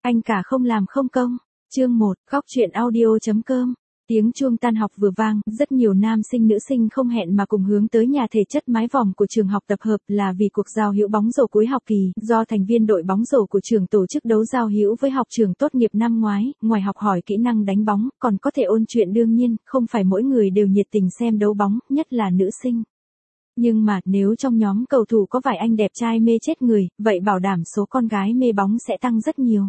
Anh cả không làm không công. Chương 1, góc truyện audio.com. Tiếng chuông tan học vừa vang, rất nhiều nam sinh nữ sinh không hẹn mà cùng hướng tới nhà thể chất mái vòm của trường học tập hợp là vì cuộc giao hữu bóng rổ cuối học kỳ, do thành viên đội bóng rổ của trường tổ chức đấu giao hữu với học trường tốt nghiệp năm ngoái, ngoài học hỏi kỹ năng đánh bóng, còn có thể ôn chuyện đương nhiên, không phải mỗi người đều nhiệt tình xem đấu bóng, nhất là nữ sinh. Nhưng mà, nếu trong nhóm cầu thủ có vài anh đẹp trai mê chết người, vậy bảo đảm số con gái mê bóng sẽ tăng rất nhiều.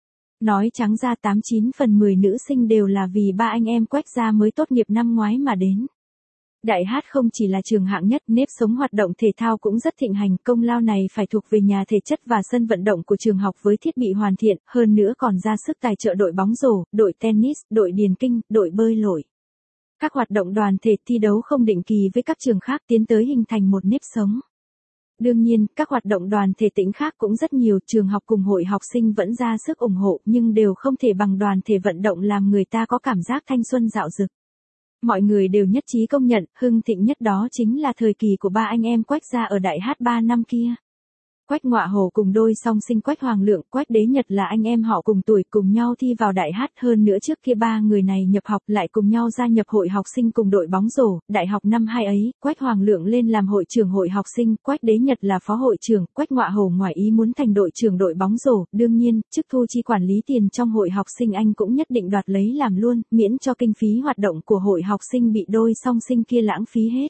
Nói trắng ra 89 phần 10 nữ sinh đều là vì ba anh em Quách gia mới tốt nghiệp năm ngoái mà đến. Đại Hát không chỉ là trường hạng nhất, nếp sống hoạt động thể thao cũng rất thịnh hành, công lao này phải thuộc về nhà thể chất và sân vận động của trường học với thiết bị hoàn thiện, hơn nữa còn ra sức tài trợ đội bóng rổ, đội tennis, đội điền kinh, đội bơi lội. Các hoạt động đoàn thể thi đấu không định kỳ với các trường khác tiến tới hình thành một nếp sống. Đương nhiên, các hoạt động đoàn thể tĩnh khác cũng rất nhiều, trường học cùng hội học sinh vẫn ra sức ủng hộ nhưng đều không thể bằng đoàn thể vận động làm người ta có cảm giác thanh xuân dạo dực. Mọi người đều nhất trí công nhận, hưng thịnh nhất đó chính là thời kỳ của ba anh em Quách gia ở Đại Hát 3 năm kia. Quách Ngọa Hổ cùng đôi song sinh Quách Hoàng Lượng, Quách Đế Nhật là anh em họ cùng tuổi cùng nhau thi vào Đại Hát, hơn nữa trước kia ba người này nhập học lại cùng nhau gia nhập hội học sinh cùng đội bóng rổ, đại học năm 2 ấy, Quách Hoàng Lượng lên làm hội trưởng hội học sinh, Quách Đế Nhật là phó hội trưởng, Quách Ngọa Hổ ngoài ý muốn thành đội trưởng đội bóng rổ, đương nhiên, chức thu chi quản lý tiền trong hội học sinh anh cũng nhất định đoạt lấy làm luôn, miễn cho kinh phí hoạt động của hội học sinh bị đôi song sinh kia lãng phí hết.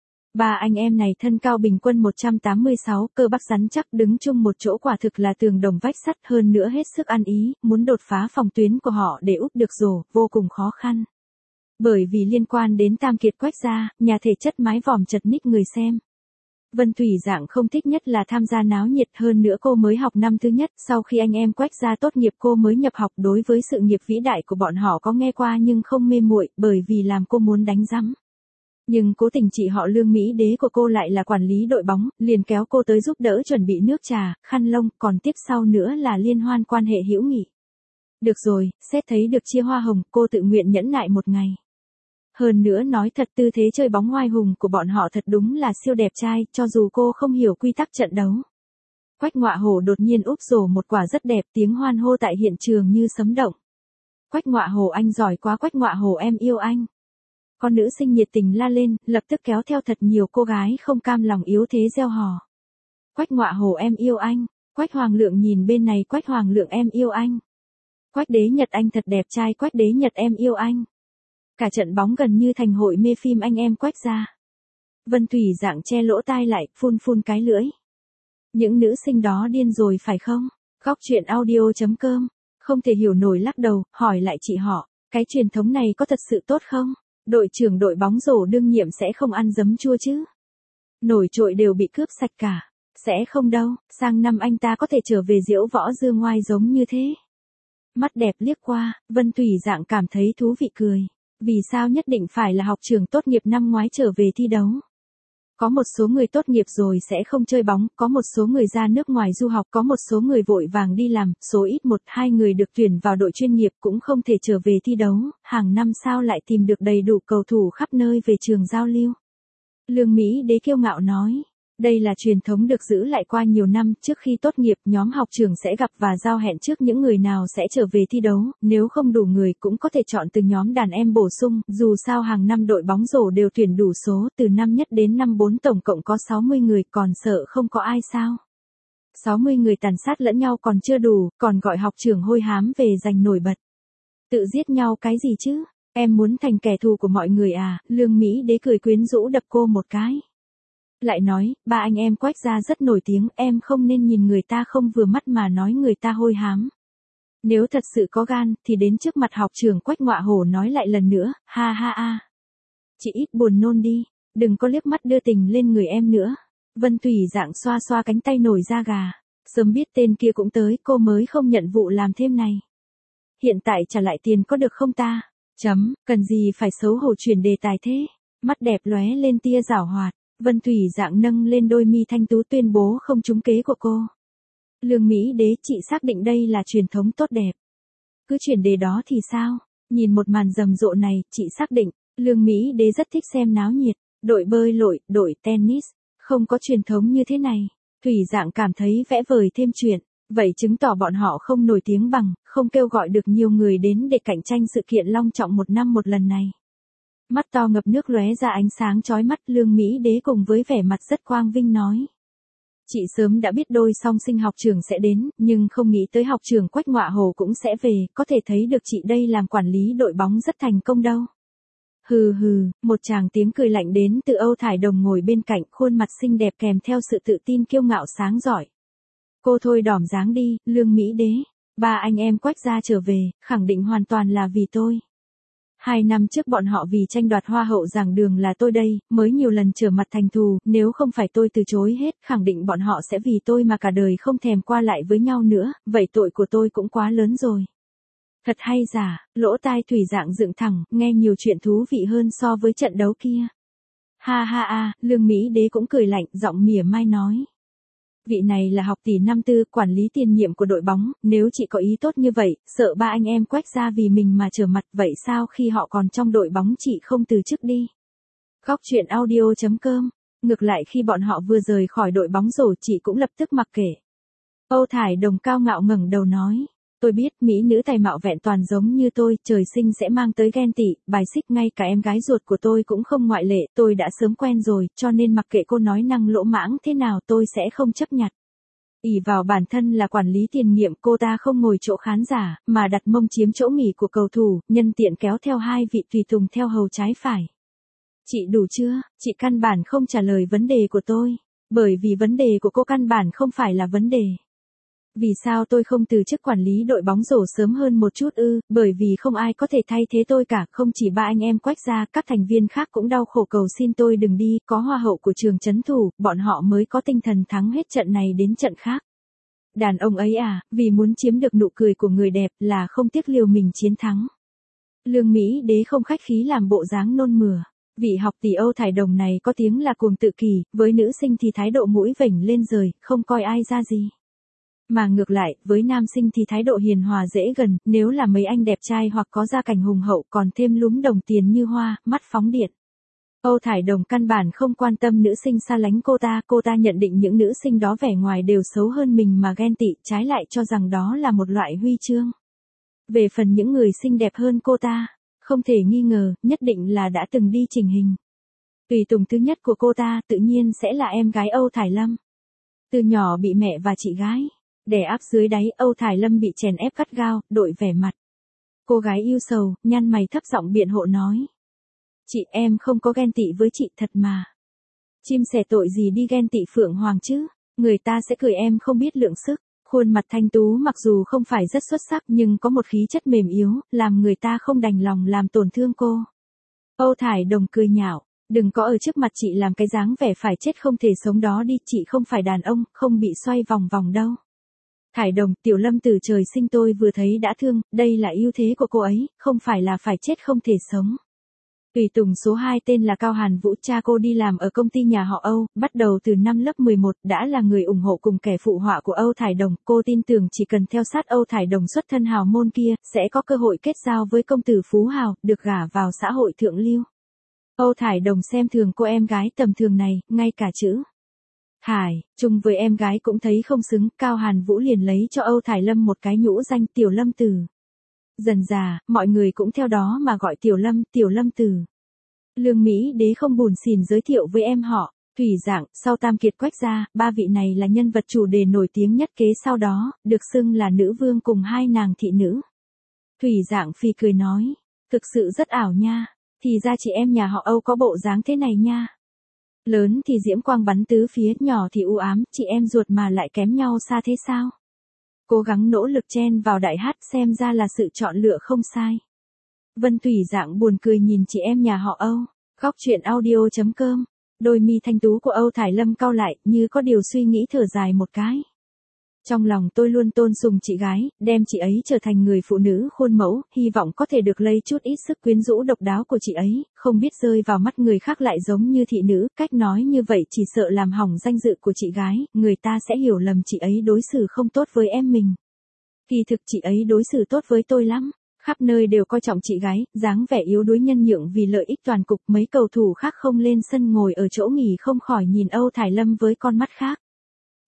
Ba anh em này thân cao bình quân 186, cơ bắp rắn chắc đứng chung một chỗ quả thực là tường đồng vách sắt, hơn nữa hết sức ăn ý, muốn đột phá phòng tuyến của họ để úp được rổ, vô cùng khó khăn. Bởi vì liên quan đến Tam Kiệt Quách gia, nhà thể chất mái vòm chật ních người xem. Vân Thủy Dạng không thích nhất là tham gia náo nhiệt, hơn nữa cô mới học năm thứ nhất, sau khi anh em Quách gia tốt nghiệp cô mới nhập học, đối với sự nghiệp vĩ đại của bọn họ có nghe qua nhưng không mê muội, bởi vì làm cô muốn đánh rắm. Nhưng cố tình chị họ Lương Mỹ Đế của cô lại là quản lý đội bóng, liền kéo cô tới giúp đỡ chuẩn bị nước trà, khăn lông, còn tiếp sau nữa là liên hoan quan hệ hữu nghị. Được rồi, xét thấy được chia hoa hồng, cô tự nguyện nhẫn nại một ngày. Hơn nữa nói thật, tư thế chơi bóng oai hùng của bọn họ thật đúng là siêu đẹp trai, cho dù cô không hiểu quy tắc trận đấu. Quách Ngọa Hổ đột nhiên úp rổ một quả rất đẹp, tiếng hoan hô tại hiện trường như sấm động. Quách Ngọa Hổ anh giỏi quá, Quách Ngọa Hổ em yêu anh. Con nữ sinh nhiệt tình la lên, lập tức kéo theo thật nhiều cô gái không cam lòng yếu thế reo hò. Quách Ngọa Hổ em yêu anh. Quách Hoàng Lượng nhìn bên này, Quách Hoàng Lượng em yêu anh. Quách Đế Nhật anh thật đẹp trai, Quách Đế Nhật em yêu anh. Cả trận bóng gần như thành hội mê phim anh em Quách gia. Vân Thủy Dạng che lỗ tai lại, phun phun cái lưỡi. Những nữ sinh đó điên rồi phải không? Góc truyện audio.com. Không thể hiểu nổi lắc đầu, hỏi lại chị họ, cái truyền thống này có thật sự tốt không? Đội trưởng đội bóng rổ đương nhiệm sẽ không ăn giấm chua chứ? Nổi trội đều bị cướp sạch cả. Sẽ không đâu, sang năm anh ta có thể trở về diễu võ dương ngoai giống như thế. Mắt đẹp liếc qua, Vân Thủy Dạng cảm thấy thú vị cười. Vì sao nhất định phải là học trường tốt nghiệp năm ngoái trở về thi đấu? Có một số người tốt nghiệp rồi sẽ không chơi bóng, có một số người ra nước ngoài du học, có một số người vội vàng đi làm, số ít 1-2 người được tuyển vào đội chuyên nghiệp cũng không thể trở về thi đấu, hàng năm sao lại tìm được đầy đủ cầu thủ khắp nơi về trường giao lưu. Lương Mỹ Đế kiêu ngạo nói, đây là truyền thống được giữ lại qua nhiều năm, trước khi tốt nghiệp nhóm học trường sẽ gặp và giao hẹn trước những người nào sẽ trở về thi đấu, nếu không đủ người cũng có thể chọn từ nhóm đàn em bổ sung, dù sao hàng năm đội bóng rổ đều tuyển đủ số, từ năm nhất đến năm 4 tổng cộng có 60 người, còn sợ không có ai sao. 60 người tàn sát lẫn nhau còn chưa đủ, còn gọi học trưởng hôi hám về giành nổi bật. Tự giết nhau cái gì chứ, em muốn thành kẻ thù của mọi người à, Lương Mỹ Đế cười quyến rũ đập cô một cái. Lại nói, ba anh em Quách gia rất nổi tiếng, em không nên nhìn người ta không vừa mắt mà nói người ta hôi hám. Nếu thật sự có gan, thì đến trước mặt học trưởng Quách Ngọa Hổ nói lại lần nữa, ha ha ha. Chị ít buồn nôn đi, đừng có liếc mắt đưa tình lên người em nữa. Vân Thủy Dạng xoa xoa cánh tay nổi da gà, sớm biết tên kia cũng tới, cô mới không nhận vụ làm thêm này. Hiện tại trả lại tiền có được không ta? Cần gì phải xấu hổ chuyển đề tài thế? Mắt đẹp lóe lên tia giảo hoạt. Vân Thủy Dạng nâng lên đôi mi thanh tú tuyên bố không trúng kế của cô. Lương Mỹ Đế, chị xác định đây là truyền thống tốt đẹp. Cứ chuyển đề đó thì sao? Nhìn một màn rầm rộ này, chị xác định, Lương Mỹ Đế rất thích xem náo nhiệt. Đội bơi lội, đội tennis, không có truyền thống như thế này. Thủy Dạng cảm thấy vẽ vời thêm chuyện. Vậy chứng tỏ bọn họ không nổi tiếng bằng, không kêu gọi được nhiều người đến để cạnh tranh sự kiện long trọng một năm một lần này. Mắt to ngập nước lóe ra ánh sáng chói mắt, Lương Mỹ Đế cùng với vẻ mặt rất quang vinh nói. Chị sớm đã biết đôi song sinh học trưởng sẽ đến, nhưng không nghĩ tới học trưởng Quách Ngọa Hồ cũng sẽ về, có thể thấy được chị đây làm quản lý đội bóng rất thành công đâu. Hừ hừ, một tràng tiếng cười lạnh đến từ Âu Thải Đồng ngồi bên cạnh, khuôn mặt xinh đẹp kèm theo sự tự tin kiêu ngạo sáng giỏi. Cô thôi đỏm dáng đi, Lương Mỹ Đế. Ba anh em Quách gia trở về, khẳng định hoàn toàn là vì tôi. 2 năm trước bọn họ vì tranh đoạt hoa hậu giảng đường là tôi đây, mới nhiều lần trở mặt thành thù, nếu không phải tôi từ chối hết, khẳng định bọn họ sẽ vì tôi mà cả đời không thèm qua lại với nhau nữa, vậy tội của tôi cũng quá lớn rồi. Thật hay giả, lỗ tai Thủy Dạng dựng thẳng, nghe nhiều chuyện thú vị hơn so với trận đấu kia. Ha ha a, Lương Mỹ Đế cũng cười lạnh, giọng mỉa mai nói. Vị này là học tỷ năm tư, quản lý tiền nhiệm của đội bóng, nếu chị có ý tốt như vậy, sợ ba anh em Quách gia vì mình mà trở mặt, vậy sao khi họ còn trong đội bóng chị không từ chức đi? Góc truyện audio.com. Ngược lại khi bọn họ vừa rời khỏi đội bóng rổ chị cũng lập tức mặc kệ. Âu Thải Đồng cao ngạo ngẩng đầu nói. Tôi biết mỹ nữ tài mạo vẹn toàn giống như tôi, trời sinh sẽ mang tới ghen tị, bài xích, ngay cả em gái ruột của tôi cũng không ngoại lệ, tôi đã sớm quen rồi, cho nên mặc kệ cô nói năng lỗ mãng thế nào tôi sẽ không chấp nhặt. Ỷ vào bản thân là quản lý tiền nhiệm, cô ta không ngồi chỗ khán giả, mà đặt mông chiếm chỗ nghỉ của cầu thủ, nhân tiện kéo theo 2 vị tùy tùng theo hầu trái phải. Chị đủ chưa, chị căn bản không trả lời vấn đề của tôi, bởi vì vấn đề của cô căn bản không phải là vấn đề. Vì sao tôi không từ chức quản lý đội bóng rổ sớm hơn một chút ư? Bởi vì không ai có thể thay thế tôi cả, không chỉ ba anh em Quách gia, các thành viên khác cũng đau khổ cầu xin tôi đừng đi, có hoa hậu của trường trấn thủ, bọn họ mới có tinh thần thắng hết trận này đến trận khác. Đàn ông ấy à, vì muốn chiếm được nụ cười của người đẹp là không tiếc liều mình chiến thắng. Lương Mỹ Đế không khách khí làm bộ dáng nôn mửa. Vị học tỷ Âu Thải Đồng này có tiếng là cuồng tự kỷ, với nữ sinh thì thái độ mũi vểnh lên rời, không coi ai ra gì. Mà ngược lại, với nam sinh thì thái độ hiền hòa dễ gần, nếu là mấy anh đẹp trai hoặc có gia cảnh hùng hậu còn thêm lúm đồng tiền như hoa, mắt phóng điện. Âu Thải Đồng căn bản không quan tâm nữ sinh xa lánh cô ta nhận định những nữ sinh đó vẻ ngoài đều xấu hơn mình mà ghen tị, trái lại cho rằng đó là một loại huy chương. Về phần những người xinh đẹp hơn cô ta, không thể nghi ngờ, nhất định là đã từng đi chỉnh hình. Tùy tùng thứ nhất của cô ta tự nhiên sẽ là em gái Âu Thải Lâm. Từ nhỏ bị mẹ và chị gái đè áp dưới đáy, Âu Thải Lâm bị chèn ép gắt gao, đội vẻ mặt. Cô gái yêu sầu, nhăn mày thấp giọng biện hộ nói. Chị, em không có ghen tị với chị thật mà. Chim sẻ tội gì đi ghen tị Phượng Hoàng chứ, người ta sẽ cười em không biết lượng sức. Khuôn mặt thanh tú mặc dù không phải rất xuất sắc nhưng có một khí chất mềm yếu, làm người ta không đành lòng làm tổn thương cô. Âu Thải Đồng cười nhạo, đừng có ở trước mặt chị làm cái dáng vẻ phải chết không thể sống đó đi, chị không phải đàn ông, không bị xoay vòng vòng đâu. Thải Đồng, Tiểu Lâm từ trời sinh tôi vừa thấy đã thương, đây là ưu thế của cô ấy, không phải là phải chết không thể sống. Tùy tùng số 2 tên là Cao Hàn Vũ, cha cô đi làm ở công ty nhà họ Âu, bắt đầu từ năm lớp 11, đã là người ủng hộ cùng kẻ phụ họa của Âu Thải Đồng, cô tin tưởng chỉ cần theo sát Âu Thải Đồng xuất thân hào môn kia, sẽ có cơ hội kết giao với công tử phú hào, được gả vào xã hội thượng lưu. Âu Thải Đồng xem thường cô em gái tầm thường này, ngay cả chữ Thải, chung với em gái cũng thấy không xứng, Cao Hàn Vũ liền lấy cho Âu Thải Lâm một cái nhũ danh Tiểu Lâm Tử. Dần dà, mọi người cũng theo đó mà gọi Tiểu Lâm Tử. Lương Mỹ Đế không buồn xỉn giới thiệu với em họ, Thủy Dạng, sau Tam Kiệt Quách gia, ba vị này là nhân vật chủ đề nổi tiếng nhất kế sau đó, được xưng là nữ vương cùng 2 nàng thị nữ. Thủy Dạng phì cười nói, thực sự rất ảo nha, thì ra chị em nhà họ Âu có bộ dáng thế này nha. Lớn thì diễm quang bắn tứ phía, nhỏ thì u ám, chị em ruột mà lại kém nhau xa thế sao? Cố gắng nỗ lực chen vào đại hát, xem ra là sự chọn lựa không sai. Vân Thủy Dạng buồn cười nhìn chị em nhà họ Âu. Góc truyện audio.com. Đôi mi thanh tú của Âu Thải Lâm cau lại, như có điều suy nghĩ thở dài một cái. Trong lòng tôi luôn tôn sùng chị gái, đem chị ấy trở thành người phụ nữ khuôn mẫu, hy vọng có thể được lây chút ít sức quyến rũ độc đáo của chị ấy, không biết rơi vào mắt người khác lại giống như thị nữ, cách nói như vậy chỉ sợ làm hỏng danh dự của chị gái, người ta sẽ hiểu lầm chị ấy đối xử không tốt với em mình. Kỳ thực chị ấy đối xử tốt với tôi lắm, khắp nơi đều coi trọng chị gái, dáng vẻ yếu đuối nhân nhượng vì lợi ích toàn cục, mấy cầu thủ khác không lên sân ngồi ở chỗ nghỉ không khỏi nhìn Âu Thải Lâm với con mắt khác.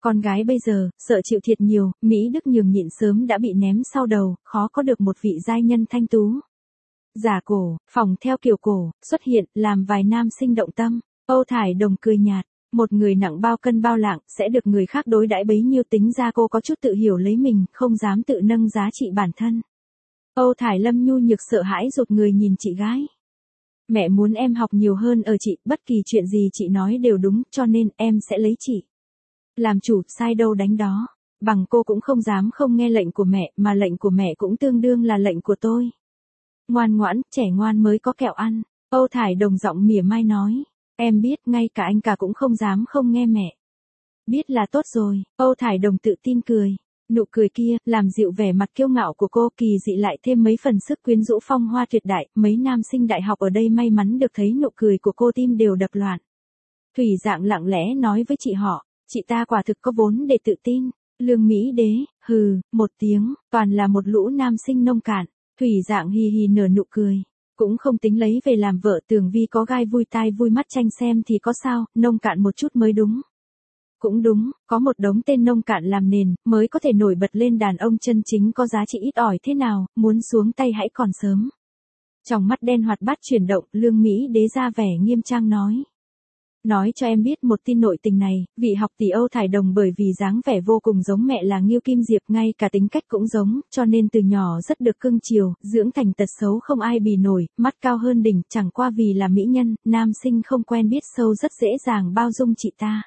Con gái bây giờ, sợ chịu thiệt nhiều, Mỹ Đức nhường nhịn sớm đã bị ném sau đầu, khó có được một vị giai nhân thanh tú. Giả cổ, phỏng theo kiểu cổ, xuất hiện, làm vài nam sinh động tâm. Âu Thải Đồng cười nhạt, một người nặng bao cân bao lạng, sẽ được người khác đối đãi bấy nhiêu, tính ra cô có chút tự hiểu lấy mình, không dám tự nâng giá trị bản thân. Âu Thải Lâm nhu nhược sợ hãi rụt người nhìn chị gái. Mẹ muốn em học nhiều hơn ở chị, bất kỳ chuyện gì chị nói đều đúng, cho nên em sẽ lấy chị làm chủ, sai đâu đánh đó. Bằng cô cũng không dám không nghe lệnh của mẹ, mà lệnh của mẹ cũng tương đương là lệnh của tôi. Ngoan ngoãn, trẻ ngoan mới có kẹo ăn. Âu Thải Đồng giọng mỉa mai nói. Em biết, ngay cả anh cả cũng không dám không nghe mẹ. Biết là tốt rồi. Âu Thải Đồng tự tin cười. Nụ cười kia, làm dịu vẻ mặt kiêu ngạo của cô, kỳ dị lại thêm mấy phần sức quyến rũ phong hoa tuyệt đại. Mấy nam sinh đại học ở đây may mắn được thấy nụ cười của cô, tim đều đập loạn. Thủy Dạng lặng lẽ nói với chị họ, chị ta quả thực có vốn để tự tin. Lương Mỹ Đế, hừ, một tiếng, toàn là một lũ nam sinh nông cạn. Thủy Dạng hì hì nở nụ cười. Cũng không tính lấy về làm vợ, Tường Vi có gai vui tai vui mắt tranh xem thì có sao, nông cạn một chút mới đúng. Cũng đúng, có một đống tên nông cạn làm nền, mới có thể nổi bật lên đàn ông chân chính có giá trị ít ỏi thế nào, muốn xuống tay hãy còn sớm. Trong mắt đen hoạt bát chuyển động, Lương Mỹ Đế ra vẻ nghiêm trang nói. Nói cho em biết một tin nội tình này, vị học tỷ Âu Thải Đồng bởi vì dáng vẻ vô cùng giống mẹ là Ngưu Kim Diệp, ngay cả tính cách cũng giống, cho nên từ nhỏ rất được cưng chiều, dưỡng thành tật xấu không ai bì nổi, mắt cao hơn đỉnh, chẳng qua vì là mỹ nhân, nam sinh không quen biết sâu rất dễ dàng bao dung chị ta.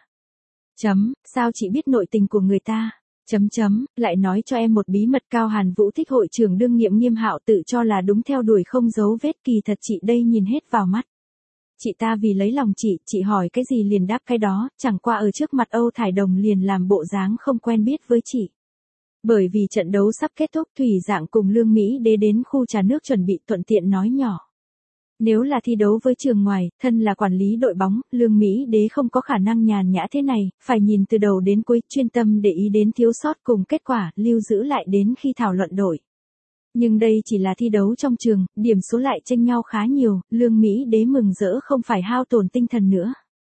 Sao chị biết nội tình của người ta? Lại nói cho em một bí mật, Cao Hàn Vũ thích hội trưởng đương nhiệm Nghiêm Hạo, tự cho là đúng theo đuổi không dấu vết, kỳ thật chị đây nhìn hết vào mắt. Chị ta vì lấy lòng chị hỏi cái gì liền đáp cái đó, chẳng qua ở trước mặt Âu Thải Đồng liền làm bộ dáng không quen biết với chị. Bởi vì trận đấu sắp kết thúc, Thủy Dạng cùng Lương Mỹ Đế đến khu trà nước chuẩn bị, thuận tiện nói nhỏ. Nếu là thi đấu với trường ngoài, thân là quản lý đội bóng, Lương Mỹ Đế không có khả năng nhàn nhã thế này, phải nhìn từ đầu đến cuối, chuyên tâm để ý đến thiếu sót cùng kết quả, lưu giữ lại đến khi thảo luận đội. Nhưng đây chỉ là thi đấu trong trường, điểm số lại chênh nhau khá nhiều, Lương Mỹ Đế mừng rỡ không phải hao tổn tinh thần nữa.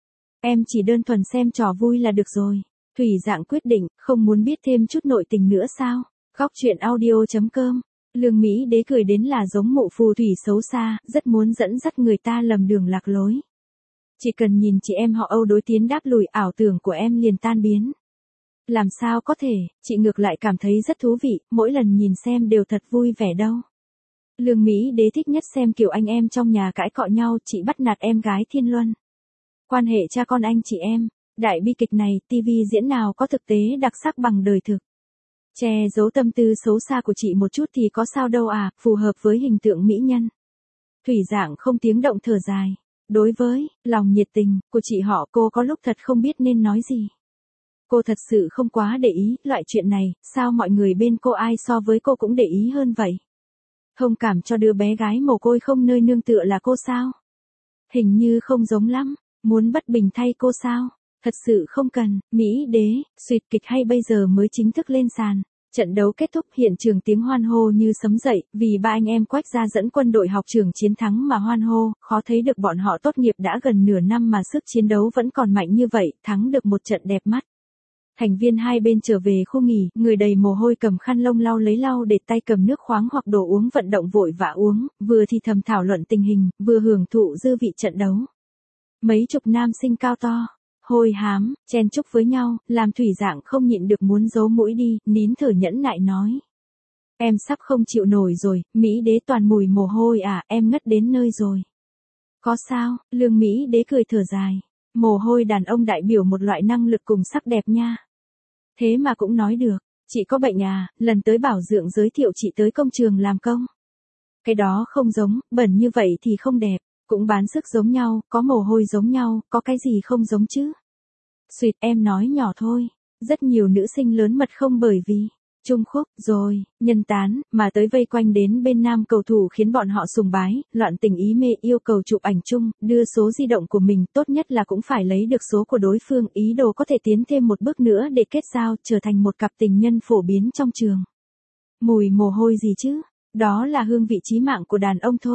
Em chỉ đơn thuần xem trò vui là được rồi. Thủy Dạng quyết định, không muốn biết thêm chút nội tình nữa sao? Góc truyện audio.com. Lương Mỹ Đế cười đến là giống mụ phù thủy xấu xa, rất muốn dẫn dắt người ta lầm đường lạc lối. Chỉ cần nhìn chị em họ Âu đối tiến đáp lùi, ảo tưởng của em liền tan biến. Làm sao có thể, chị ngược lại cảm thấy rất thú vị, mỗi lần nhìn xem đều thật vui vẻ đâu. Lương Mỹ Đế thích nhất xem kiểu anh em trong nhà cãi cọ nhau, chị bắt nạt em gái Thiên Luân. Quan hệ cha con anh chị em, đại bi kịch này, TV diễn nào có thực tế đặc sắc bằng đời thực. Che giấu tâm tư xấu xa của chị một chút thì có sao đâu à, phù hợp với hình tượng mỹ nhân. Thủy Dạng không tiếng động thở dài. Đối với lòng nhiệt tình của chị họ, cô có lúc thật không biết nên nói gì. Cô thật sự không quá để ý, loại chuyện này, sao mọi người bên cô ai so với cô cũng để ý hơn vậy? Thông cảm cho đứa bé gái mồ côi không nơi nương tựa là cô sao? Hình như không giống lắm, muốn bất bình thay cô sao? Thật sự không cần. Mỹ Đế, suyệt kịch hay bây giờ mới chính thức lên sàn. Trận đấu kết thúc, hiện trường tiếng hoan hô như sấm dậy, vì ba anh em Quách gia dẫn quân đội học trường chiến thắng mà hoan hô, khó thấy được bọn họ tốt nghiệp đã gần nửa năm mà sức chiến đấu vẫn còn mạnh như vậy, thắng được một trận đẹp mắt. Thành viên hai bên trở về khu nghỉ, người đầy mồ hôi cầm khăn lông lau lấy lau để tay cầm nước khoáng hoặc đồ uống vận động vội vã uống, vừa thì thầm thảo luận tình hình, vừa hưởng thụ dư vị trận đấu. Mấy chục nam sinh cao to, hôi hám, chen chúc với nhau, làm Thủy Dạng không nhịn được muốn giấu mũi đi, nín thở nhẫn nại nói. Em sắp không chịu nổi rồi, Mỹ Đế toàn mùi mồ hôi à, em ngất đến nơi rồi. Có sao, Lương Mỹ Đế cười thở dài. Mồ hôi đàn ông đại biểu một loại năng lực cùng sắc đẹp nha. Thế mà cũng nói được, chị có bệnh à, lần tới bảo dưỡng giới thiệu chị tới công trường làm công. Cái đó không giống, bẩn như vậy thì không đẹp, cũng bán sức giống nhau, có mồ hôi giống nhau, có cái gì không giống chứ. Xuyệt, em nói nhỏ thôi, rất nhiều nữ sinh lớn mật không bởi vì Trung Khúc, rồi, nhân tán, mà tới vây quanh đến bên nam cầu thủ khiến bọn họ sùng bái, loạn tình ý mê, yêu cầu chụp ảnh chung, đưa số di động của mình, tốt nhất là cũng phải lấy được số của đối phương, ý đồ có thể tiến thêm một bước nữa để kết giao, trở thành một cặp tình nhân phổ biến trong trường. Mùi mồ hôi gì chứ, đó là hương vị chí mạng của đàn ông thôi.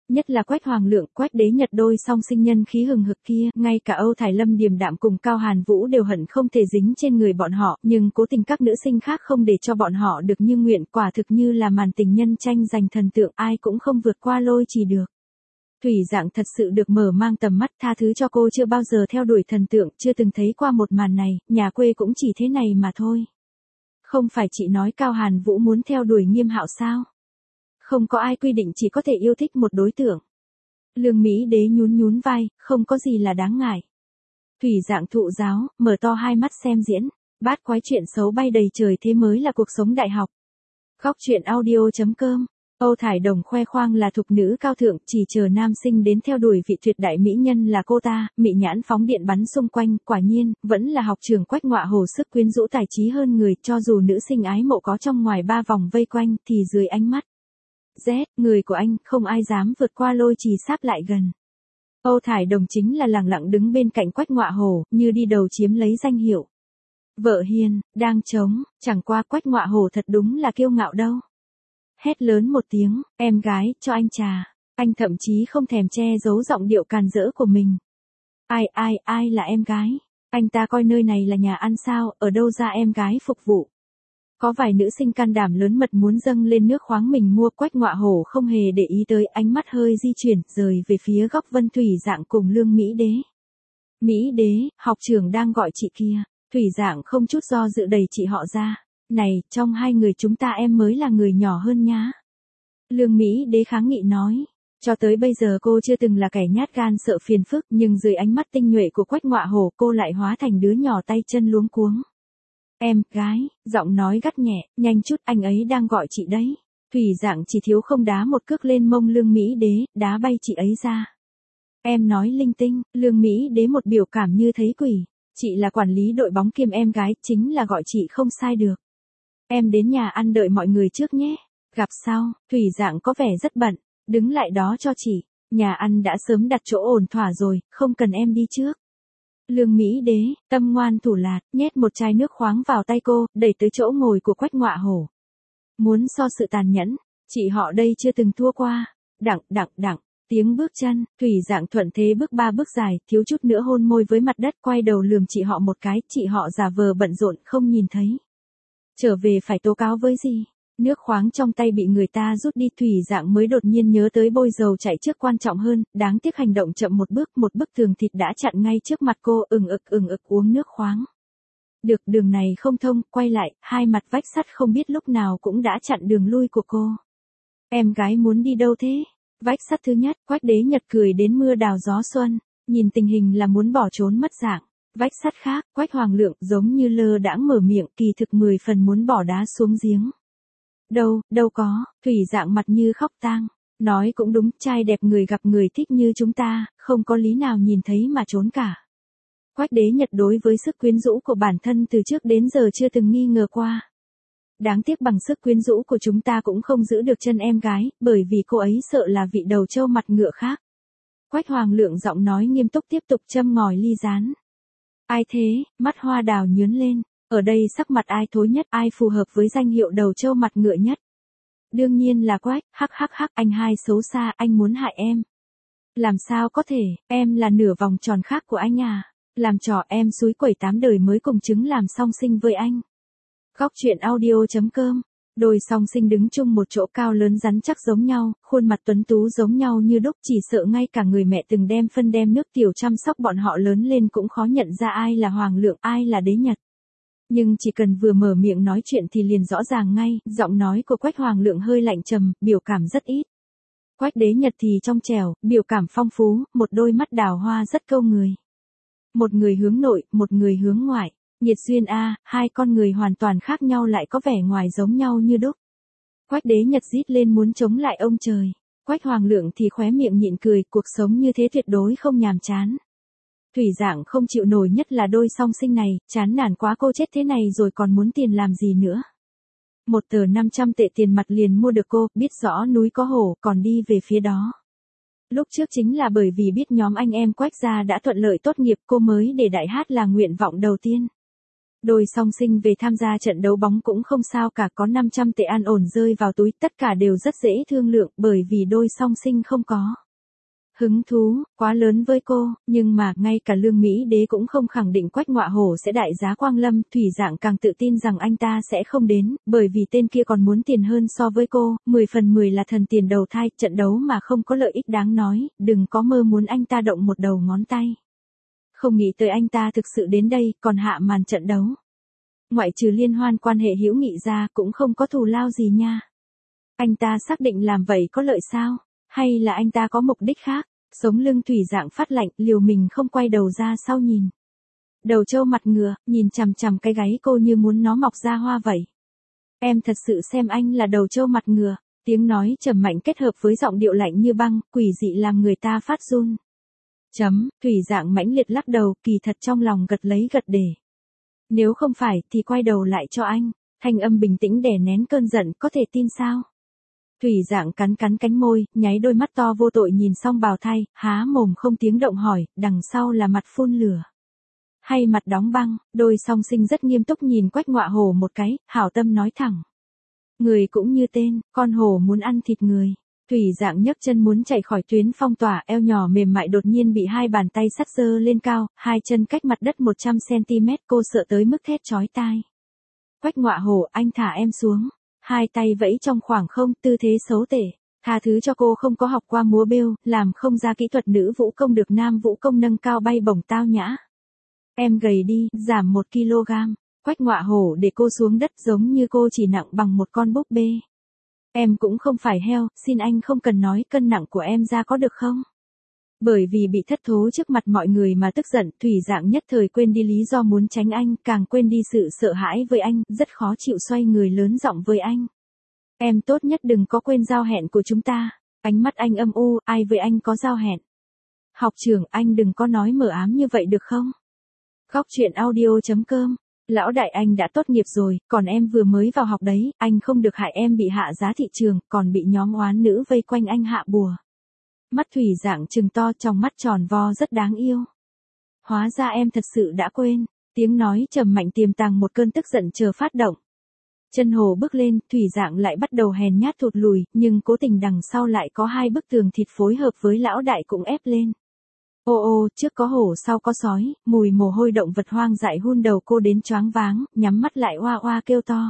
Nhất là Quách Hoàng Lượng, Quách Đế Nhật đôi song sinh nhân khí hừng hực kia, ngay cả Âu Thải Lâm điềm đạm cùng Cao Hàn Vũ đều hận không thể dính trên người bọn họ, nhưng cố tình các nữ sinh khác không để cho bọn họ được như nguyện, quả thực như là màn tình nhân tranh giành thần tượng, ai cũng không vượt qua Lôi Trì được. Thủy Dạng thật sự được mở mang tầm mắt, tha thứ cho cô chưa bao giờ theo đuổi thần tượng, chưa từng thấy qua một màn này, nhà quê cũng chỉ thế này mà thôi. Không phải chị nói Cao Hàn Vũ muốn theo đuổi Nghiêm Hạo sao? Không có ai quy định chỉ có thể yêu thích một đối tượng. Lương Mỹ Đế nhún nhún vai, không có gì là đáng ngại. Thủy Dạng thụ giáo, mở to hai mắt xem diễn, bát quái chuyện xấu bay đầy trời, thế mới là cuộc sống đại học. Góc truyện audio.com. Âu Thải Đồng khoe khoang là thục nữ cao thượng, chỉ chờ nam sinh đến theo đuổi vị tuyệt đại mỹ nhân là cô ta, mị nhãn phóng điện bắn xung quanh, quả nhiên, vẫn là học trường Quách Ngọa Hổ sức quyến rũ tài trí hơn người, cho dù nữ sinh ái mộ có trong ngoài ba vòng vây quanh, thì dưới ánh mắt người của anh, không ai dám vượt qua Lôi Trì sáp lại gần. Âu Thải Đồng chính là lẳng lặng đứng bên cạnh Quách Ngọa Hổ, như đi đầu chiếm lấy danh hiệu vợ hiền, đang trống, chẳng qua Quách Ngọa Hổ thật đúng là kiêu ngạo đâu. Hét lớn một tiếng, em gái, cho anh trà. Anh thậm chí không thèm che giấu giọng điệu càn rỡ của mình. Ai là em gái? Anh ta coi nơi này là nhà ăn sao, ở đâu ra em gái phục vụ? Có vài nữ sinh can đảm lớn mật muốn dâng lên nước khoáng mình mua. Quách Ngọa Hổ không hề để ý tới, ánh mắt hơi di chuyển, rời về phía góc Vân Thủy Dạng cùng Lương Mỹ Đế. Mỹ Đế, học trưởng đang gọi chị kia. Thủy Dạng không chút do dự đẩy chị họ ra. Này, trong hai người chúng ta em mới là người nhỏ hơn nhá. Lương Mỹ Đế kháng nghị nói. Cho tới bây giờ cô chưa từng là kẻ nhát gan sợ phiền phức, nhưng dưới ánh mắt tinh nhuệ của Quách Ngọa Hổ cô lại hóa thành đứa nhỏ tay chân luống cuống. Em gái, giọng nói gắt nhẹ, nhanh chút, anh ấy đang gọi chị đấy. Thủy Dạng chỉ thiếu không đá một cước lên mông Lương Mỹ Đế, đá bay chị ấy ra. Em nói linh tinh. Lương Mỹ Đế một biểu cảm như thấy quỷ. Chị là quản lý đội bóng kiêm em gái, chính là gọi chị không sai được. Em đến nhà ăn đợi mọi người trước nhé. Gặp sau. Thủy Dạng có vẻ rất bận. Đứng lại đó cho chị. Nhà ăn đã sớm đặt chỗ ổn thỏa rồi, không cần em đi trước. Lương Mỹ Đế, tâm ngoan thủ lạt, nhét một chai nước khoáng vào tay cô, đẩy tới chỗ ngồi của Quách Ngọa Hổ. Muốn so sự tàn nhẫn, chị họ đây chưa từng thua qua. Đặng, tiếng bước chân, Thủy Dạng thuận thế bước ba bước dài, thiếu chút nữa hôn môi với mặt đất, quay đầu lườm chị họ một cái, chị họ giả vờ bận rộn, không nhìn thấy. Trở về phải tố cáo với gì? Nước khoáng trong tay bị người ta rút đi, Thủy Dạng mới đột nhiên nhớ tới bôi dầu chạy trước quan trọng hơn, đáng tiếc hành động chậm một bức tường thịt đã chặn ngay trước mặt cô, ừng ực uống nước khoáng. Được, đường này không thông, quay lại, hai mặt vách sắt không biết lúc nào cũng đã chặn đường lui của cô. Em gái muốn đi đâu thế? Vách sắt thứ nhất, Quách Đế Nhật cười đến mưa đào gió xuân, nhìn tình hình là muốn bỏ trốn mất dạng. Vách sắt khác, Quách Hoàng Lượng giống như lơ đãng mở miệng, kỳ thực 10 phần muốn bỏ đá xuống giếng. Đâu có, Thủy Dạng mặt như khóc tang. Nói cũng đúng, trai đẹp người gặp người thích như chúng ta, không có lý nào nhìn thấy mà trốn cả. Quách Đế Nhật đối với sức quyến rũ của bản thân từ trước đến giờ chưa từng nghi ngờ qua. Đáng tiếc bằng sức quyến rũ của chúng ta cũng không giữ được chân em gái, bởi vì cô ấy sợ là vị đầu trâu mặt ngựa khác. Quách Hoàng Lượng giọng nói nghiêm túc tiếp tục châm ngòi ly rán. Ai thế? Mắt Hoa Đào nhướng lên. Ở đây sắc mặt ai thối nhất, ai phù hợp với danh hiệu đầu trâu mặt ngựa nhất? Đương nhiên là Quách, hắc, anh hai xấu xa, anh muốn hại em. Làm sao có thể, em là nửa vòng tròn khác của anh à? Làm trò em xúi quẩy 8 đời mới cùng chứng làm song sinh với anh. Góc truyện audio.com. Đôi song sinh đứng chung một chỗ, cao lớn rắn chắc giống nhau, khuôn mặt tuấn tú giống nhau như đúc, chỉ sợ ngay cả người mẹ từng đem phân đem nước tiểu chăm sóc bọn họ lớn lên cũng khó nhận ra ai là Hoàng Lượng, ai là Đế Nhật. Nhưng chỉ cần vừa mở miệng nói chuyện thì liền rõ ràng ngay, giọng nói của Quách Hoàng Lượng hơi lạnh trầm, biểu cảm rất ít. Quách Đế Nhật thì trong trẻo, biểu cảm phong phú, một đôi mắt đào hoa rất câu người. Một người hướng nội, một người hướng ngoại. Nhiệt duyên a, hai con người hoàn toàn khác nhau lại có vẻ ngoài giống nhau như đúc. Quách Đế Nhật rít lên muốn chống lại ông trời. Quách Hoàng Lượng thì khóe miệng nhịn cười, cuộc sống như thế tuyệt đối không nhàm chán. Thủy Dạng không chịu nổi, nhất là đôi song sinh này, chán nản quá, cô chết thế này rồi còn muốn tiền làm gì nữa. Một tờ 500 tệ tiền mặt liền mua được cô, biết rõ núi có hổ, còn đi về phía đó. Lúc trước chính là bởi vì biết nhóm anh em Quách gia đã thuận lợi tốt nghiệp, cô mới để đại hát là nguyện vọng đầu tiên. Đôi song sinh về tham gia trận đấu bóng cũng không sao cả, có 500 tệ an ổn rơi vào túi, tất cả đều rất dễ thương lượng bởi vì đôi song sinh không có hứng thú quá lớn với cô, nhưng mà ngay cả Lương Mỹ Đế cũng không khẳng định Quách Ngọa Hổ sẽ đại giá quang lâm, Thủy Dạng càng tự tin rằng anh ta sẽ không đến, bởi vì tên kia còn muốn tiền hơn so với cô, 10 phần 10 là thần tiền đầu thai, trận đấu mà không có lợi ích đáng nói, đừng có mơ muốn anh ta động một đầu ngón tay. Không nghĩ tới anh ta thực sự đến đây, còn hạ màn trận đấu. Ngoại trừ liên hoan quan hệ hữu nghị ra cũng không có thù lao gì nha. Anh ta xác định làm vậy có lợi sao? Hay là anh ta có mục đích khác? Sống lưng Thủy Dạng phát lạnh, liều mình không quay đầu ra sau nhìn. Đầu trâu mặt ngựa, nhìn chằm chằm cái gáy cô như muốn nó mọc ra hoa vậy. Em thật sự xem anh là đầu trâu mặt ngựa, tiếng nói trầm mạnh kết hợp với giọng điệu lạnh như băng, quỷ dị làm người ta phát run. Thủy Dạng mãnh liệt lắc đầu, kỳ thật trong lòng gật lấy gật để. Nếu không phải thì quay đầu lại cho anh, thanh âm bình tĩnh đè nén cơn giận, có thể tin sao? Thủy Dạng cắn cánh môi, nháy đôi mắt to vô tội nhìn Song Bào Thai, há mồm không tiếng động hỏi, đằng sau là mặt phun lửa hay mặt đóng băng? Đôi song sinh rất nghiêm túc nhìn Quách Ngọa Hổ một cái, hảo tâm nói thẳng. Người cũng như tên, con hổ muốn ăn thịt người. Thủy Dạng nhấc chân muốn chạy khỏi tuyến phong tỏa, eo nhỏ mềm mại đột nhiên bị hai bàn tay sắt giơ lên cao, hai chân cách mặt đất 100 cm, cô sợ tới mức thét chói tai. Quách Ngọa Hổ, anh thả em xuống. Hai tay vẫy trong khoảng không, tư thế xấu tệ. Tha thứ cho cô không có học qua múa bêu, làm không ra kỹ thuật nữ vũ công được nam vũ công nâng cao bay bổng tao nhã. Em gầy đi, giảm 1 kg. Quách Ngọa Hổ để cô xuống đất giống như cô chỉ nặng bằng một con búp bê. Em cũng không phải heo, xin anh không cần nói cân nặng của em ra có được không? Bởi vì bị thất thố trước mặt mọi người mà tức giận, Thủy Dạng nhất thời quên đi lý do muốn tránh anh, càng quên đi sự sợ hãi với anh, rất khó chịu xoay người lớn giọng với anh. Em tốt nhất đừng có quên giao hẹn của chúng ta. Ánh mắt anh âm u, ai với anh có giao hẹn? Học trưởng, anh đừng có nói mờ ám như vậy được không? Góc truyện audio.com. Lão đại anh đã tốt nghiệp rồi, còn em vừa mới vào học đấy, anh không được hại em bị hạ giá thị trường, còn bị nhóm oán nữ vây quanh anh hạ bùa. Mắt Thủy Dạng trừng to, trong mắt tròn vo rất đáng yêu. Hóa ra em thật sự đã quên, tiếng nói trầm mạnh tiềm tàng một cơn tức giận chờ phát động. Chân hồ bước lên, Thủy Dạng lại bắt đầu hèn nhát thụt lùi, nhưng cố tình đằng sau lại có hai bức tường thịt phối hợp với lão đại cũng ép lên. Ô ô, trước có hổ sau có sói, mùi mồ hôi động vật hoang dại hun đầu cô đến choáng váng, nhắm mắt lại oa oa kêu to.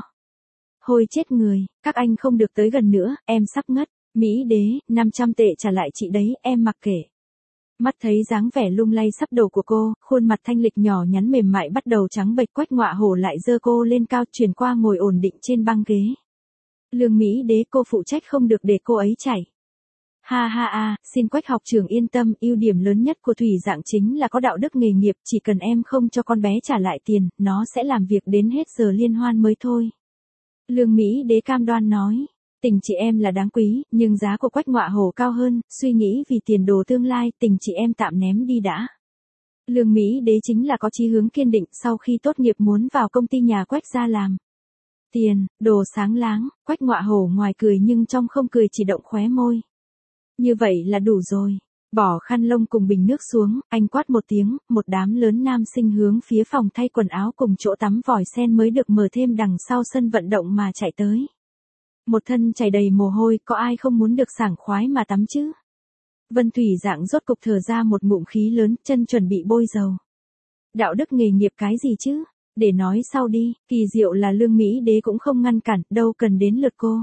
Hôi chết người, các anh không được tới gần nữa, em sắp ngất. Mỹ Đế, 500 tệ trả lại chị đấy, em mặc kệ. Mắt thấy dáng vẻ lung lay sắp đổ của cô, khuôn mặt thanh lịch nhỏ nhắn mềm mại bắt đầu trắng bệch. Quách Ngọa Hổ lại giơ cô lên cao, chuyển qua ngồi ổn định trên băng ghế. Lương Mỹ Đế, cô phụ trách không được để cô ấy chảy. Ha ha ha, xin Quách học trưởng yên tâm, ưu điểm lớn nhất của Thủy Dạng chính là có đạo đức nghề nghiệp, chỉ cần em không cho con bé trả lại tiền, nó sẽ làm việc đến hết giờ liên hoan mới thôi. Lương Mỹ Đế cam đoan nói. Tình chị em là đáng quý, nhưng giá của Quách Ngọa Hổ cao hơn, suy nghĩ vì tiền đồ tương lai, tình chị em tạm ném đi đã. Lương Mỹ Đế chính là có chí hướng kiên định, sau khi tốt nghiệp muốn vào công ty nhà Quách ra làm. Tiền, đồ sáng láng, Quách Ngọa Hổ ngoài cười nhưng trong không cười, chỉ động khóe môi. Như vậy là đủ rồi. Bỏ khăn lông cùng bình nước xuống, anh quát một tiếng, một đám lớn nam sinh hướng phía phòng thay quần áo cùng chỗ tắm vòi sen mới được mở thêm đằng sau sân vận động mà chạy tới. Một thân chảy đầy mồ hôi, có ai không muốn được sảng khoái mà tắm chứ? Vân Thủy Dạng rốt cục thở ra một ngụm khí lớn, chân chuẩn bị bôi dầu. Đạo đức nghề nghiệp cái gì chứ? Để nói sau đi, kỳ diệu là Lương Mỹ Đế cũng không ngăn cản, đâu cần đến lượt cô.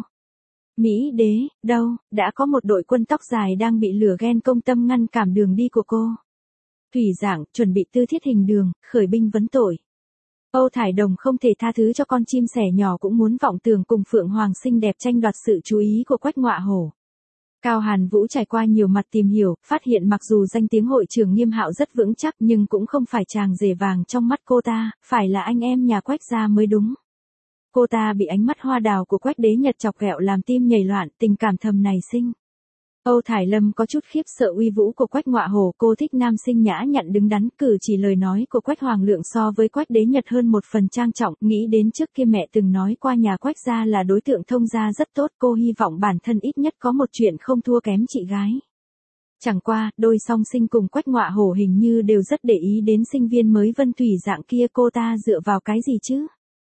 Mỹ Đế, đâu, đã có một đội quân tóc dài đang bị lửa ghen công tâm ngăn cản đường đi của cô. Thủy Dạng, chuẩn bị tư thiết hình đường, khởi binh vấn tội. Âu Thải Đồng không thể tha thứ cho con chim sẻ nhỏ cũng muốn vọng tưởng cùng Phượng Hoàng xinh đẹp tranh đoạt sự chú ý của Quách Ngọa Hổ. Cao Hàn Vũ trải qua nhiều mặt tìm hiểu, phát hiện mặc dù danh tiếng hội trưởng Nghiêm Hạo rất vững chắc nhưng cũng không phải chàng rể vàng trong mắt cô ta, phải là anh em nhà Quách gia mới đúng. Cô ta bị ánh mắt hoa đào của Quách Đế Nhật chọc ghẹo làm tim nhảy loạn, tình cảm thầm nảy sinh. Âu Thải Lâm có chút khiếp sợ uy vũ của Quách Ngọa Hổ, cô thích nam sinh nhã nhặn đứng đắn, cử chỉ lời nói của Quách Hoàng Lượng so với Quách Đế Nhật hơn một phần trang trọng, nghĩ đến trước kia mẹ từng nói qua nhà Quách gia là đối tượng thông gia rất tốt, cô hy vọng bản thân ít nhất có một chuyện không thua kém chị gái. Chẳng qua, đôi song sinh cùng Quách Ngọa Hổ hình như đều rất để ý đến sinh viên mới Vân Thủy Dạng kia, cô ta dựa vào cái gì chứ?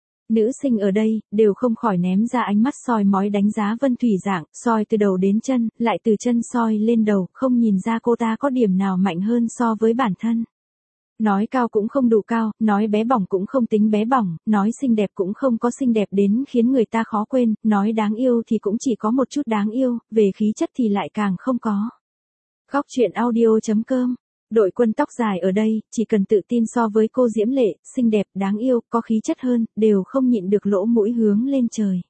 Nữ sinh ở đây, đều không khỏi ném ra ánh mắt soi mói đánh giá Vân Thủy Dạng, soi từ đầu đến chân, lại từ chân soi lên đầu, không nhìn ra cô ta có điểm nào mạnh hơn so với bản thân. Nói cao cũng không đủ cao, nói bé bỏng cũng không tính bé bỏng, nói xinh đẹp cũng không có xinh đẹp đến khiến người ta khó quên, nói đáng yêu thì cũng chỉ có một chút đáng yêu, về khí chất thì lại càng không có. Góc truyện audio.com. Đội quân tóc dài ở đây, chỉ cần tự tin so với cô diễm lệ, xinh đẹp, đáng yêu, có khí chất hơn, đều không nhịn được lỗ mũi hướng lên trời.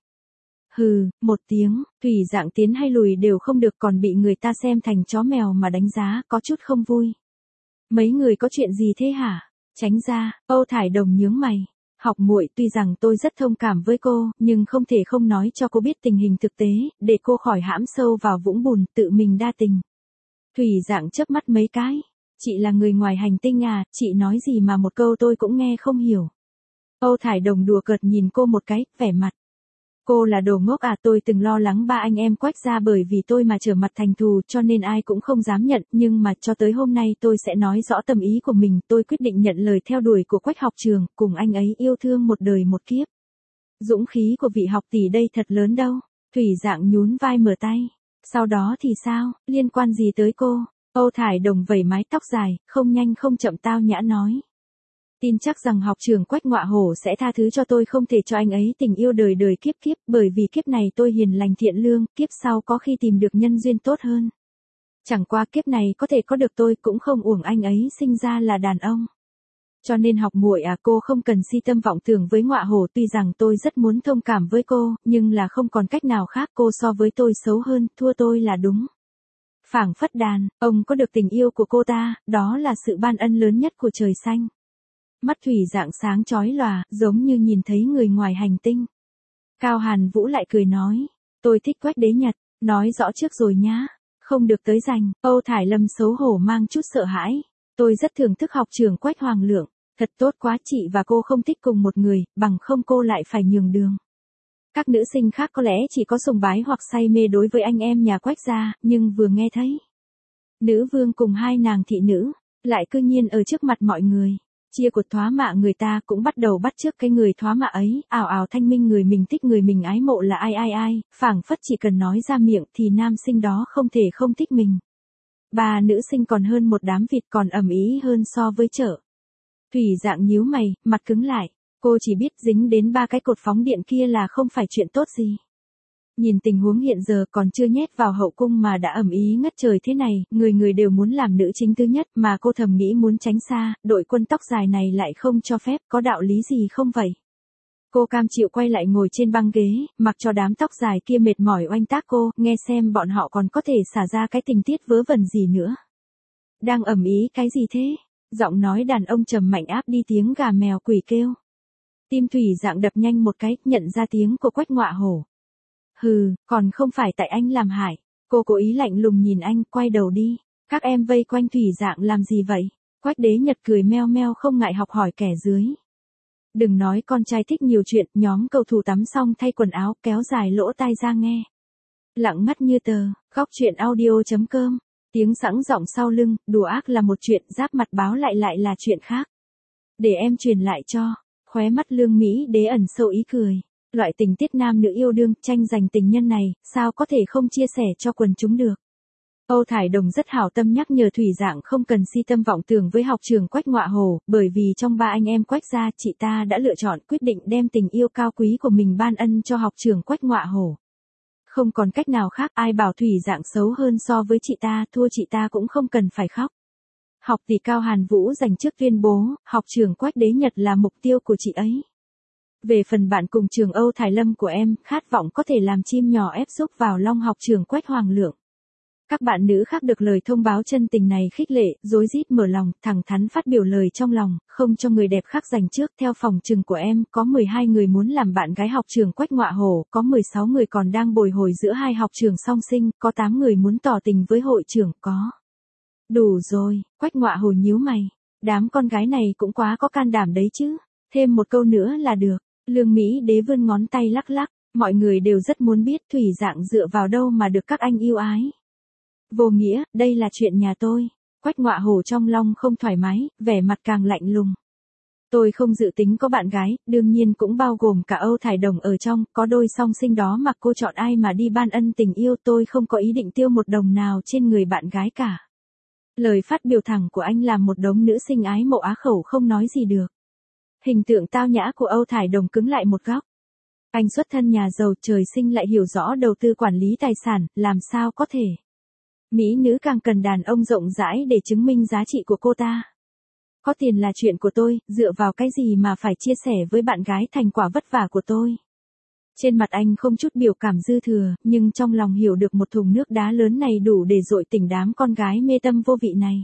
Hừ, một tiếng, Thủy Dạng tiến hay lùi đều không được, còn bị người ta xem thành chó mèo mà đánh giá, có chút không vui. Mấy người có chuyện gì thế hả? Tránh ra, Âu Thải Đồng nhướng mày. Học muội, tuy rằng tôi rất thông cảm với cô, nhưng không thể không nói cho cô biết tình hình thực tế, để cô khỏi hãm sâu vào vũng bùn, tự mình đa tình. Thủy Dạng chớp mắt mấy cái. Chị là người ngoài hành tinh à, chị nói gì mà một câu tôi cũng nghe không hiểu. Âu Thải Đồng đùa cợt nhìn cô một cái, vẻ mặt. Cô là đồ ngốc à, tôi từng lo lắng ba anh em Quách gia bởi vì tôi mà trở mặt thành thù cho nên ai cũng không dám nhận, nhưng mà cho tới hôm nay tôi sẽ nói rõ tâm ý của mình, tôi quyết định nhận lời theo đuổi của Quách học trường, cùng anh ấy yêu thương một đời một kiếp. Dũng khí của vị học tỷ đây thật lớn đâu. Thủy Dạng nhún vai mở tay. Sau đó thì sao, liên quan gì tới cô? Âu Thải Đồng vẩy mái tóc dài, không nhanh không chậm tao nhã nói. Tin chắc rằng học trường Quách Ngọa Hổ sẽ tha thứ cho tôi, không thể cho anh ấy tình yêu đời đời kiếp kiếp, bởi vì kiếp này tôi hiền lành thiện lương, kiếp sau có khi tìm được nhân duyên tốt hơn. Chẳng qua kiếp này có thể có được tôi, cũng không uổng anh ấy sinh ra là đàn ông. Cho nên học muội à, cô không cần si tâm vọng tưởng với Ngọa Hổ, tuy rằng tôi rất muốn thông cảm với cô, nhưng là không còn cách nào khác, cô so với tôi xấu hơn, thua tôi là đúng. Phảng phất đàn, ông có được tình yêu của cô ta, đó là sự ban ân lớn nhất của trời xanh. Mắt Thủy Dạng sáng chói lòa, giống như nhìn thấy người ngoài hành tinh. Cao Hàn Vũ lại cười nói, tôi thích Quách Đế Nhật, nói rõ trước rồi nhá, không được tới giành. Âu Thải Lâm xấu hổ mang chút sợ hãi, tôi rất thưởng thức học trường Quách Hoàng Lượng, thật tốt quá, chị và cô không thích cùng một người, bằng không cô lại phải nhường đường. Các nữ sinh khác có lẽ chỉ có sùng bái hoặc say mê đối với anh em nhà Quách gia, nhưng vừa nghe thấy nữ vương cùng hai nàng thị nữ, lại cư nhiên ở trước mặt mọi người, chia cột thoá mạ người ta, cũng bắt đầu bắt chước cái người thoá mạ ấy, ào ào thanh minh người mình thích, người mình ái mộ là ai, phảng phất chỉ cần nói ra miệng thì nam sinh đó không thể không thích mình. Ba nữ sinh còn hơn một đám vịt, còn ầm ĩ hơn so với chợ. Thủy Dạng nhíu mày, mặt cứng lại. Cô chỉ biết dính đến ba cái cột phóng điện kia là không phải chuyện tốt gì. Nhìn tình huống hiện giờ còn chưa nhét vào hậu cung mà đã ầm ĩ ngất trời thế này, người người đều muốn làm nữ chính thứ nhất, mà cô thầm nghĩ muốn tránh xa, đội quân tóc dài này lại không cho phép, có đạo lý gì không vậy? Cô cam chịu quay lại ngồi trên băng ghế, mặc cho đám tóc dài kia mệt mỏi oanh tác cô, nghe xem bọn họ còn có thể xả ra cái tình tiết vớ vẩn gì nữa. Đang ầm ĩ cái gì thế? Giọng nói đàn ông trầm mạnh áp đi tiếng gà mèo quỷ kêu. Tim Thủy Dạng đập nhanh một cái, nhận ra tiếng của Quách Ngọa Hổ. Hừ, còn không phải tại anh làm hại. Cô cố ý lạnh lùng nhìn anh, quay đầu đi. Các em vây quanh Thủy Dạng làm gì vậy? Quách Đế Nhật cười meo meo không ngại học hỏi kẻ dưới. Đừng nói con trai thích nhiều chuyện, nhóm cầu thủ tắm xong thay quần áo, kéo dài lỗ tai ra nghe. Lặng ngắt như tờ, góc truyện audio.com. Tiếng sẵn giọng sau lưng, đùa ác là một chuyện, giáp mặt báo lại là chuyện khác. Để em truyền lại cho. Khóe mắt Lương Mỹ Đế ẩn sâu ý cười. Loại tình tiết nam nữ yêu đương, tranh giành tình nhân này, sao có thể không chia sẻ cho quần chúng được. Âu Thải Đồng rất hảo tâm nhắc nhở Thủy Dạng không cần si tâm vọng tưởng với học trường Quách Ngọa Hổ, bởi vì trong ba anh em Quách gia, chị ta đã lựa chọn quyết định đem tình yêu cao quý của mình ban ân cho học trường Quách Ngọa Hổ. Không còn cách nào khác, ai bảo Thủy Dạng xấu hơn so với chị ta, thua chị ta cũng không cần phải khóc. Học tỷ Cao Hàn Vũ dành trước tuyên bố, học trường Quách Đế Nhật là mục tiêu của chị ấy. Về phần bạn cùng trường Âu Thải Lâm của em, khát vọng có thể làm chim nhỏ ép giúp vào long học trường Quách Hoàng Lượng. Các bạn nữ khác được lời thông báo chân tình này khích lệ, rối rít mở lòng, thẳng thắn phát biểu lời trong lòng, không cho người đẹp khác giành trước. Theo phòng trừng của em, có 12 người muốn làm bạn gái học trường Quách Ngọa Hổ, có 16 người còn đang bồi hồi giữa hai học trường song sinh, có 8 người muốn tỏ tình với hội trưởng, có. Đủ rồi, Quách Ngọa Hổ nhíu mày. Đám con gái này cũng quá có can đảm đấy chứ. Thêm một câu nữa là được. Lương Mỹ Đế vươn ngón tay lắc lắc. Mọi người đều rất muốn biết Thủy Dạng dựa vào đâu mà được các anh yêu ái. Vô nghĩa, đây là chuyện nhà tôi. Quách Ngọa Hổ trong lòng không thoải mái, vẻ mặt càng lạnh lùng. Tôi không dự tính có bạn gái, đương nhiên cũng bao gồm cả Âu Thải Đồng ở trong, có đôi song sinh đó mà cô chọn ai mà đi ban ân tình yêu, tôi không có ý định tiêu một đồng nào trên người bạn gái cả. Lời phát biểu thẳng của anh làm một đống nữ sinh ái mộ á khẩu không nói gì được. Hình tượng tao nhã của Âu Thải Đồng cứng lại một góc. Anh xuất thân nhà giàu, trời sinh lại hiểu rõ đầu tư quản lý tài sản, làm sao có thể. Mỹ nữ càng cần đàn ông rộng rãi để chứng minh giá trị của cô ta. Có tiền là chuyện của tôi, dựa vào cái gì mà phải chia sẻ với bạn gái thành quả vất vả của tôi. Trên mặt anh không chút biểu cảm dư thừa, nhưng trong lòng hiểu được một thùng nước đá lớn này đủ để dội tỉnh đám con gái mê tâm vô vị này.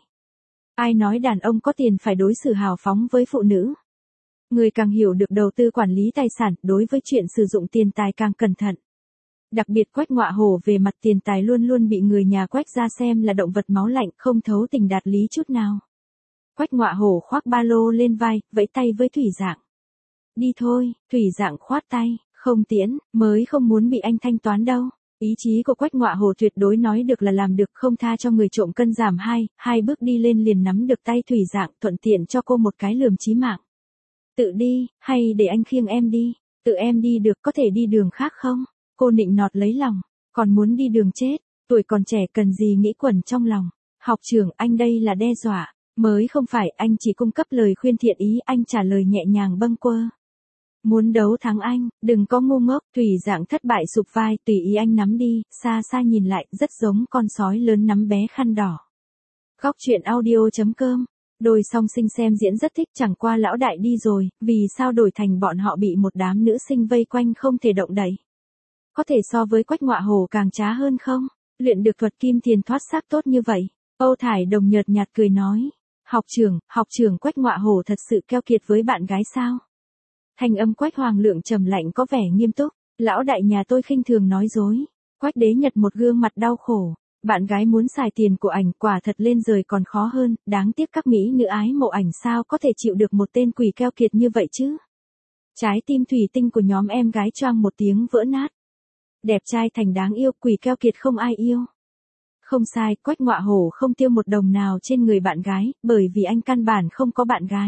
Ai nói đàn ông có tiền phải đối xử hào phóng với phụ nữ. Người càng hiểu được đầu tư quản lý tài sản, đối với chuyện sử dụng tiền tài càng cẩn thận. Đặc biệt Quách Ngọa Hổ về mặt tiền tài luôn luôn bị người nhà Quách ra xem là động vật máu lạnh, không thấu tình đạt lý chút nào. Quách Ngọa Hổ khoác ba lô lên vai, vẫy tay với Thủy Dạng. Đi thôi, Thủy Dạng khoát tay, không tiễn, mới không muốn bị anh thanh toán đâu. Ý chí của Quách Ngọa Hổ tuyệt đối nói được là làm được, không tha cho người trộm cân giảm hai bước đi lên liền nắm được tay Thủy Dạng, thuận tiện cho cô một cái lườm chí mạng. Tự đi, hay để anh khiêng em đi? Tự em đi được, có thể đi đường khác không? Cô nịnh nọt lấy lòng, còn muốn đi đường chết, tuổi còn trẻ cần gì nghĩ quẩn trong lòng. Học trưởng, anh đây là đe dọa. Mới không phải, anh chỉ cung cấp lời khuyên thiện ý, anh trả lời nhẹ nhàng bâng quơ. Muốn đấu thắng anh, đừng có ngu ngốc. Thủy Dạng thất bại sụp vai, tùy ý anh nắm đi, xa xa nhìn lại, rất giống con sói lớn nắm bé khăn đỏ. Góc truyện audio.com. Đôi song sinh xem diễn rất thích, chẳng qua lão đại đi rồi, vì sao đổi thành bọn họ bị một đám nữ sinh vây quanh không thể động đậy. Có thể so với Quách Ngọa Hổ càng trá hơn không? Luyện được thuật kim tiền thoát xác tốt như vậy. Âu Thải Đồng nhợt nhạt cười nói. Học trưởng Quách Ngọa Hổ thật sự keo kiệt với bạn gái sao? Thanh âm Quách Hoàng Lượng trầm lạnh có vẻ nghiêm túc. Lão đại nhà tôi khinh thường nói dối. Quách Đế Nhật một gương mặt đau khổ. Bạn gái muốn xài tiền của ảnh quả thật lên rời còn khó hơn, đáng tiếc các mỹ nữ ái mộ ảnh sao có thể chịu được một tên quỷ keo kiệt như vậy chứ? Trái tim thủy tinh của nhóm em gái choang một tiếng vỡ nát. Đẹp trai thành đáng yêu, quỷ keo kiệt không ai yêu. Không sai, Quách Ngọa Hổ không tiêu một đồng nào trên người bạn gái, bởi vì anh căn bản không có bạn gái.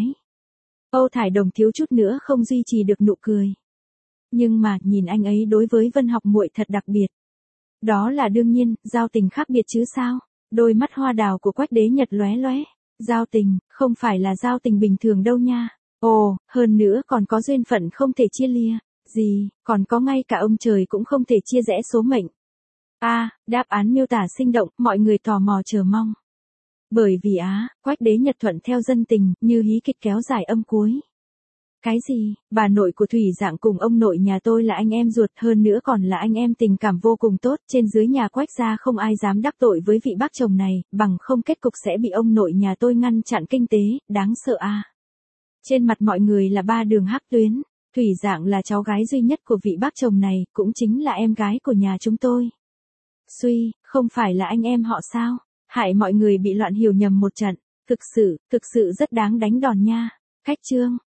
Âu Thải Đồng thiếu chút nữa không duy trì được nụ cười. Nhưng mà, nhìn anh ấy đối với Vân Học muội thật đặc biệt. Đó là đương nhiên, giao tình khác biệt chứ sao? Đôi mắt hoa đào của Quách Đế Nhật lóe lóe. Giao tình, không phải là giao tình bình thường đâu nha. Ồ, hơn nữa còn có duyên phận không thể chia lìa. Gì, còn có ngay cả ông trời cũng không thể chia rẽ số mệnh. Đáp án miêu tả sinh động, mọi người tò mò chờ mong. Bởi vì Quách Đế Nhật thuận theo dân tình, như hí kịch kéo dài âm cuối. Cái gì, bà nội của Thủy Dạng cùng ông nội nhà tôi là anh em ruột, hơn nữa còn là anh em tình cảm vô cùng tốt, trên dưới nhà Quách gia không ai dám đắc tội với vị bác chồng này, bằng không kết cục sẽ bị ông nội nhà tôi ngăn chặn kinh tế, đáng sợ Trên mặt mọi người là ba đường hắc tuyến, Thủy Dạng là cháu gái duy nhất của vị bác chồng này, cũng chính là em gái của nhà chúng tôi. Suy, không phải là anh em họ sao? Hại mọi người bị loạn hiểu nhầm một trận, thực sự rất đáng đánh đòn nha. Khách chương